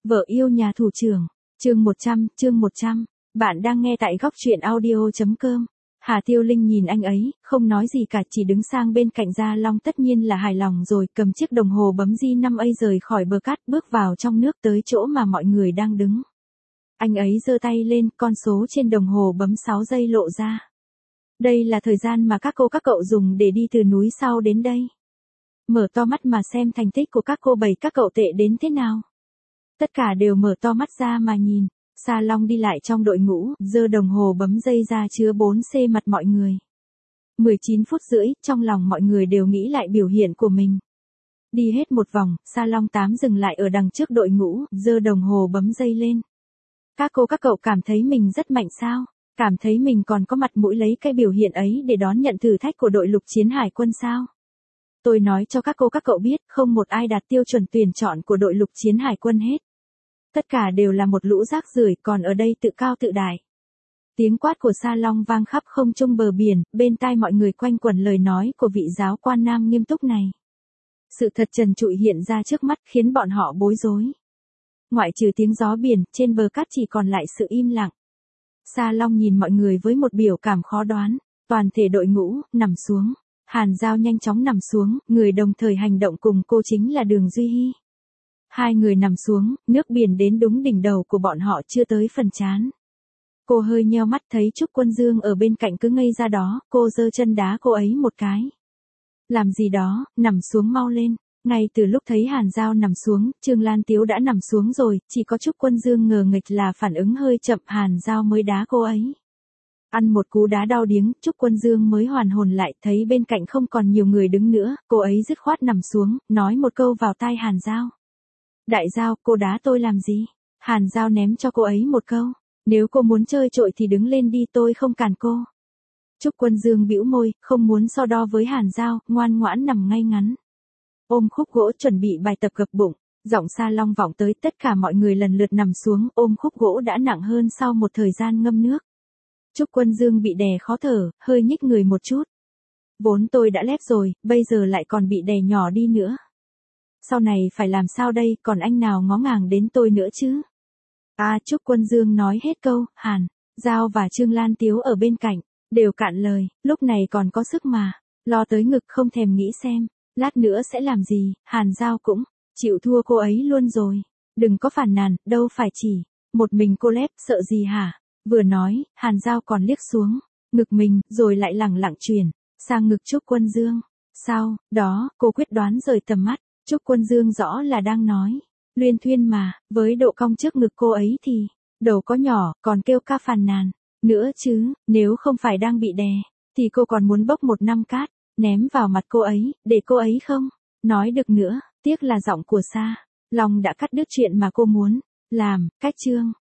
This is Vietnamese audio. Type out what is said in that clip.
Vợ yêu nhà thủ trưởng, chương 100. Bạn đang nghe tại góc truyện audio.com. Hà Tiêu Linh nhìn anh ấy, không nói gì cả, chỉ đứng sang bên cạnh Gia Long, tất nhiên là hài lòng rồi, cầm chiếc đồng hồ bấm G5A rời khỏi bờ cát, bước vào trong nước tới chỗ mà mọi người đang đứng. Anh ấy giơ tay lên, con số trên đồng hồ bấm 6 giây lộ ra. Đây là thời gian mà các cậu dùng để đi từ núi sau đến đây. Mở to mắt mà xem thành tích của các cậu tệ đến thế nào. Tất cả đều mở to mắt ra mà nhìn. Sa Long đi lại trong đội ngũ, giơ đồng hồ bấm giây ra chứa 4C mặt mọi người. 19 phút rưỡi, trong lòng mọi người đều nghĩ lại biểu hiện của mình. Đi hết một vòng, Sa Long 8 dừng lại ở đằng trước đội ngũ, giơ đồng hồ bấm giây lên. Các cậu cảm thấy mình rất mạnh sao? Cảm thấy mình còn có mặt mũi lấy cái biểu hiện ấy để đón nhận thử thách của đội lục chiến hải quân sao? Tôi nói cho các cậu biết, không một ai đạt tiêu chuẩn tuyển chọn của đội lục chiến hải quân hết. Tất cả đều là một lũ rác rưởi, còn ở đây tự cao tự đại. Tiếng quát của Sa Long vang khắp không trung bờ biển, bên tai mọi người quanh quẩn lời nói của vị giáo quan nam nghiêm túc này. Sự thật trần trụi hiện ra trước mắt khiến bọn họ bối rối. Ngoại trừ tiếng gió biển, trên bờ cát chỉ còn lại sự im lặng. Sa Long nhìn mọi người với một biểu cảm khó đoán, toàn thể đội ngũ, nằm xuống. Hàn Giao nhanh chóng nằm xuống, người đồng thời hành động cùng cô chính là Đường Duy Hi. Hai người nằm xuống, nước biển đến đúng đỉnh đầu của bọn họ chưa tới phần trán. Cô hơi nheo mắt thấy Trúc Quân Dương ở bên cạnh cứ ngây ra đó, cô giơ chân đá cô ấy một cái. Làm gì đó, nằm xuống mau lên. Ngay từ lúc thấy Hàn Giao nằm xuống, Trương Lan Tiếu đã nằm xuống rồi, chỉ có Trúc Quân Dương ngờ nghịch là phản ứng hơi chậm, Hàn Giao mới đá cô ấy. Ăn một cú đá đau điếng, Trúc Quân Dương mới hoàn hồn lại, thấy bên cạnh không còn nhiều người đứng nữa, cô ấy dứt khoát nằm xuống, nói một câu vào tai Hàn Giao. Đại Giao, cô đá tôi làm gì? Hàn Giao ném cho cô ấy một câu. Nếu cô muốn chơi trội thì đứng lên đi, tôi không cản cô. Trúc Quân Dương bĩu môi, không muốn so đo với Hàn Giao, ngoan ngoãn nằm ngay ngắn. Ôm khúc gỗ chuẩn bị bài tập gập bụng, giọng Sa Long vọng tới, tất cả mọi người lần lượt nằm xuống, ôm khúc gỗ đã nặng hơn sau một thời gian ngâm nước. Trúc Quân Dương bị đè khó thở, hơi nhích người một chút. Vốn tôi đã lép rồi, bây giờ lại còn bị đè nhỏ đi nữa. Sau này phải làm sao đây, còn anh nào ngó ngàng đến tôi nữa chứ? Trúc Quân Dương nói hết câu, Hàn Giao và Trương Lan Tiếu ở bên cạnh, đều cạn lời, lúc này còn có sức mà, lo tới ngực không thèm nghĩ xem, lát nữa sẽ làm gì, Hàn Giao cũng chịu thua cô ấy luôn rồi. Đừng có phản nàn, đâu phải chỉ một mình cô lép, sợ gì hả? Vừa nói, Hàn Giao còn liếc xuống ngực mình, rồi lại lẳng lặng chuyển sang ngực Trúc Quân Dương. Sau đó, cô quyết đoán rời tầm mắt. Trúc Quân Dương rõ là đang nói luyên thuyên mà, với độ cong trước ngực cô ấy thì đầu có nhỏ, còn kêu ca phàn nàn nữa chứ, nếu không phải đang bị đè thì cô còn muốn bốc một năm cát ném vào mặt cô ấy, để cô ấy không nói được nữa. Tiếc là giọng của Sa Long đã cắt đứt chuyện mà cô muốn làm. Cách chương